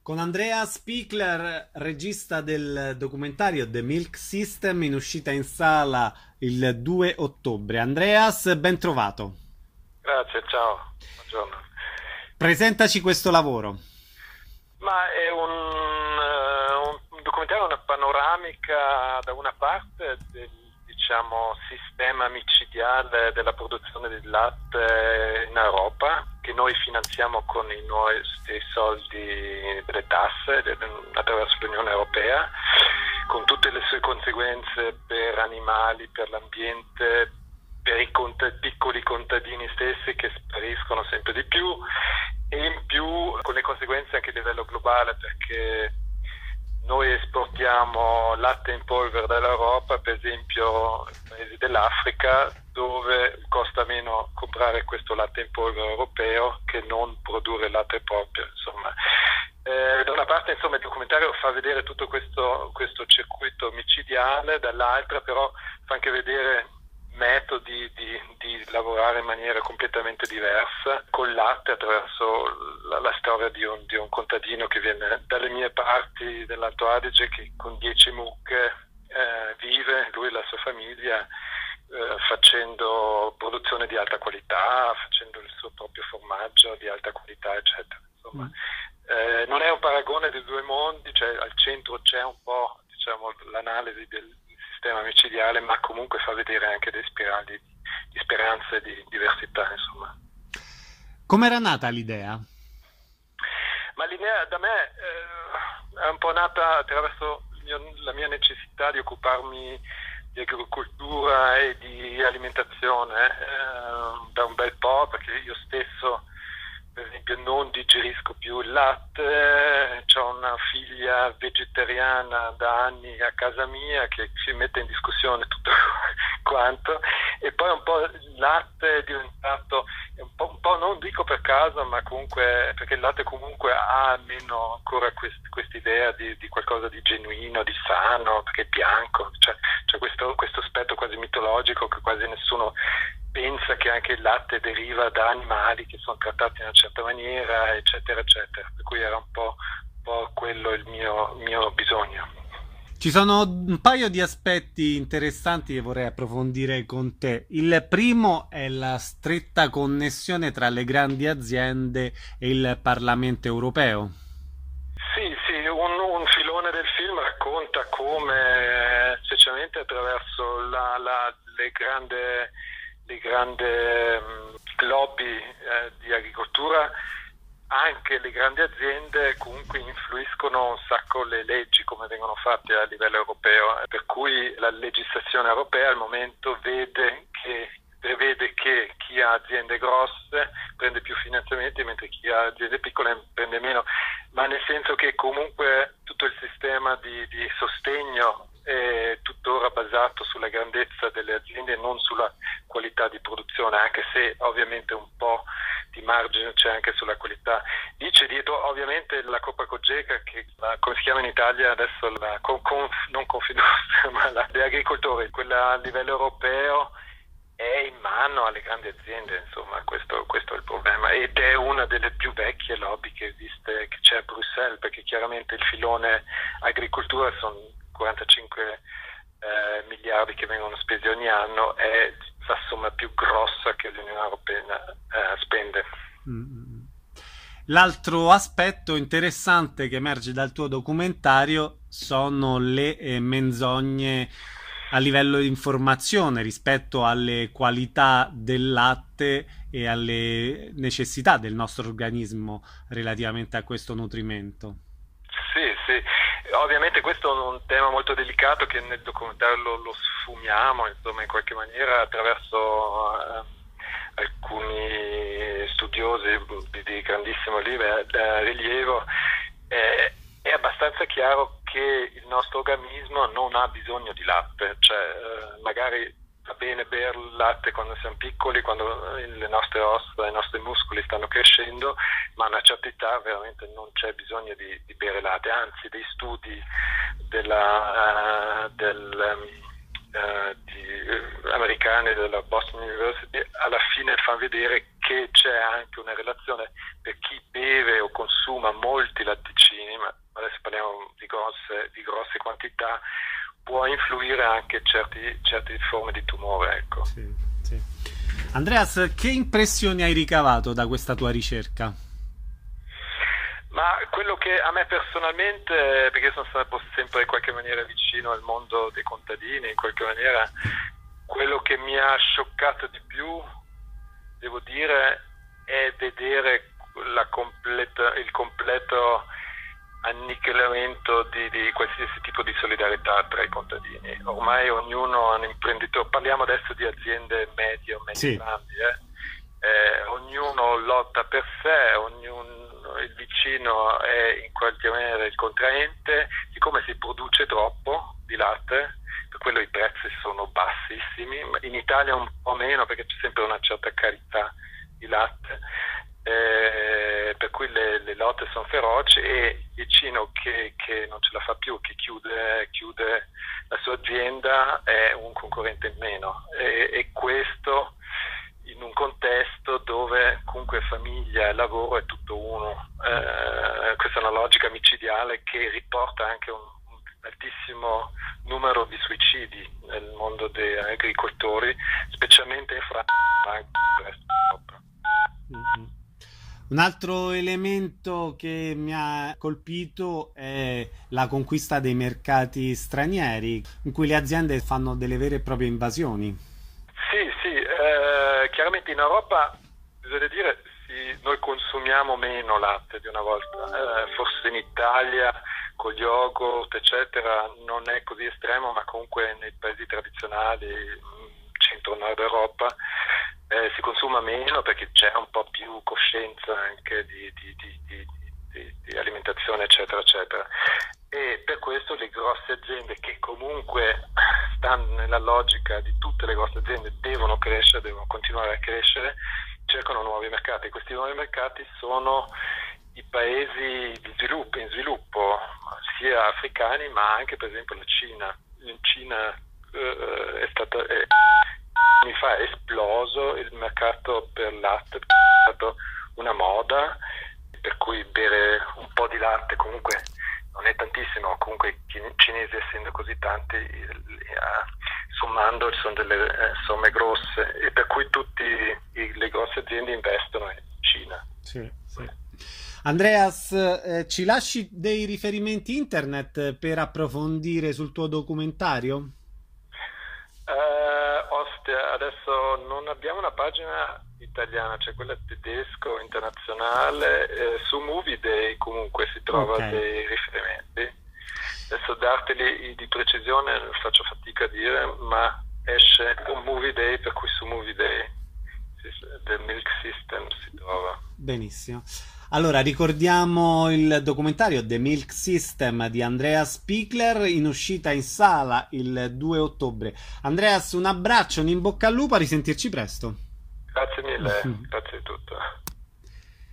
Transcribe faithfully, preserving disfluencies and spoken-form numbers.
Con Andrea Spiegler, regista del documentario The Milk System, in uscita in sala il due ottobre. Andreas, ben trovato. Grazie, ciao, buongiorno. Presentaci questo lavoro. Ma è un, eh, un documentario, una panoramica da una parte del, diciamo, sistema micidiale della produzione di latte in Europa, che noi finanziamo con i nostri soldi delle tasse attraverso l'Unione Europea, con tutte le sue conseguenze per animali, per l'ambiente, per i cont- piccoli contadini stessi che spariscono sempre di più, e in più con le conseguenze anche a livello globale, perché noi esportiamo latte in polvere dall'Europa, per esempio nei paesi dell'Africa, dove costa meno comprare questo latte in polvere europeo che non produrre latte proprio, insomma. Eh, da una parte, insomma, il documentario fa vedere tutto questo, questo circuito micidiale, dall'altra però fa anche vedere metodi di, di lavorare in maniera completamente diversa col latte, attraverso la, la storia di un, di un contadino che viene dalle mie parti dell'Alto Adige, che con dieci mucche eh, vive, lui e la sua famiglia, eh, facendo produzione di alta qualità, facendo il suo proprio formaggio di alta qualità, eccetera. Insomma, eh, non è un paragone dei due mondi, cioè al centro c'è un po', diciamo, l'analisi del sistema micidiale, ma comunque fa vedere anche dei spirali di speranza e di diversità, insomma. Com'era nata l'idea? Ma l'idea da me eh, è un po' nata attraverso il mio, la mia necessità di occuparmi di agricoltura e di alimentazione eh, da un bel po', perché io stesso, per esempio, non digerisco più il latte, ho una figlia vegetariana da anni a casa mia che si mette in discussione tutto quanto, e poi un po' il latte è diventato, un po', un po' non dico per caso, ma comunque perché il latte comunque ha almeno ancora questa idea di, di qualcosa di genuino, di sano, perché è bianco, cioè, c'è questo, questo aspetto quasi mitologico che quasi nessuno pensa che anche il latte deriva da animali che sono trattati in una certa maniera, eccetera, eccetera. Per cui era un po', un po' quello il mio, mio bisogno. Ci sono un paio di aspetti interessanti che vorrei approfondire con te. Il primo è la stretta connessione tra le grandi aziende e il Parlamento europeo. Sì, sì, un, un filone del film racconta come, specialmente attraverso la, la, le grandi le grandi lobby eh, di agricoltura, anche le grandi aziende comunque influiscono un sacco le leggi come vengono fatte a livello europeo, per cui la legislazione europea al momento vede che prevede che chi ha aziende grosse prende più finanziamenti, mentre chi ha aziende piccole prende meno, ma nel senso che comunque tutto il sistema di, di sostegno è tuttora basato sulla grandezza delle aziende e non sulla qualità di produzione, anche se ovviamente un po' di margine c'è anche sulla qualità. Lì c'è dietro ovviamente la Coppa Cogeca, che la, come si chiama in Italia adesso, la con, con, non Confindustria, ma la, gli agricoltori, quella a livello europeo è in mano alle grandi aziende, insomma, questo, questo è il problema, ed è una delle più vecchie lobby che esiste, che c'è a Bruxelles, perché chiaramente il filone agricoltura sono quarantacinque eh, miliardi che vengono spesi ogni anno, è la somma più grossa che l'Unione Europea eh, spende. L'altro aspetto interessante che emerge dal tuo documentario sono le eh, menzogne a livello di informazione rispetto alle qualità del latte e alle necessità del nostro organismo relativamente a questo nutrimento. Sì, sì, ovviamente questo è un tema molto delicato che nel documentario lo, lo sfumiamo, insomma, in qualche maniera attraverso eh, alcuni studiosi di, di grandissimo livello, eh, rilievo. Eh, è abbastanza chiaro che il nostro organismo non ha bisogno di latte, cioè eh, magari va bene bere il latte quando siamo piccoli, quando le nostre ossa, i nostri muscoli stanno crescendo, ma a una certa età veramente non c'è bisogno di, di bere latte, anzi dei studi della, uh, del, um, uh, di, uh, americani della Boston University alla fine fanno vedere che c'è anche una relazione per chi beve o consuma molti latticini, influire anche certi, certe forme di tumore, ecco. Sì, sì. Andreas, che impressioni hai ricavato da questa tua ricerca? Ma quello che a me personalmente, perché sono stato sempre in qualche maniera vicino al mondo dei contadini, in qualche maniera, quello che mi ha scioccato di più, devo dire, è vedere la completa, il completo annichilimento di, di qualsiasi tipo di solidarietà tra i contadini. Ormai ognuno è un imprenditore, parliamo adesso di aziende medie o medie grandi, sì. eh? Eh, ognuno lotta per sé, ognuno, il vicino è in qualche maniera il contraente. Siccome si produce troppo di latte, per quello i prezzi sono bassissimi, in Italia un po' meno perché c'è sempre una certa carità di latte. Eh, per cui le, le lotte sono feroci e il vicino che, che non ce la fa più, che chiude, chiude la sua azienda, è un concorrente in meno, e, e questo in un contesto dove comunque famiglia e lavoro è tutto uno. Eh, questa è una logica micidiale che riporta anche un, un altissimo numero di suicidi nel mondo degli agricoltori, specialmente in Francia, ma anche nel resto d'Europa. Mm-hmm. Un altro elemento che mi ha colpito è la conquista dei mercati stranieri, in cui le aziende fanno delle vere e proprie invasioni. Sì, sì, eh, chiaramente in Europa, bisogna dire, sì, noi consumiamo meno latte di una volta, eh, forse in Italia con gli yogurt eccetera non è così estremo, ma comunque nei paesi tradizionali, centro-nord Europa, Eh, si consuma meno perché c'è un po' più coscienza anche di, di, di, di, di, di alimentazione eccetera eccetera, e per questo le grosse aziende, che comunque stanno nella logica di tutte le grosse aziende, devono crescere, devono continuare a crescere, cercano nuovi mercati. Questi nuovi mercati sono i paesi di sviluppo, in sviluppo, sia africani ma anche per esempio la Cina. In Cina eh, è stata è, mi fa è esploso il mercato per latte, è stato una moda, per cui bere un po' di latte comunque non è tantissimo, comunque i cinesi, essendo così tanti, sommando sono delle somme grosse, e per cui tutte le grosse aziende investono in Cina. Sì, sì. Andreas, eh, ci lasci dei riferimenti internet per approfondire sul tuo documentario? Uh, Ostia, adesso non abbiamo una pagina italiana, c'è quella tedesco internazionale, eh, su Movie Day comunque si trova okay. dei riferimenti. Adesso darteli di precisione faccio fatica a dire, ma esce un Movie Day, per cui su Movie Day The Milk System si trova. Benissimo. Allora, ricordiamo il documentario The Milk System di Andreas Pichler, in uscita in sala il due ottobre. Andreas, un abbraccio, un in bocca al lupo, a risentirci presto. Grazie mille, grazie di tutto.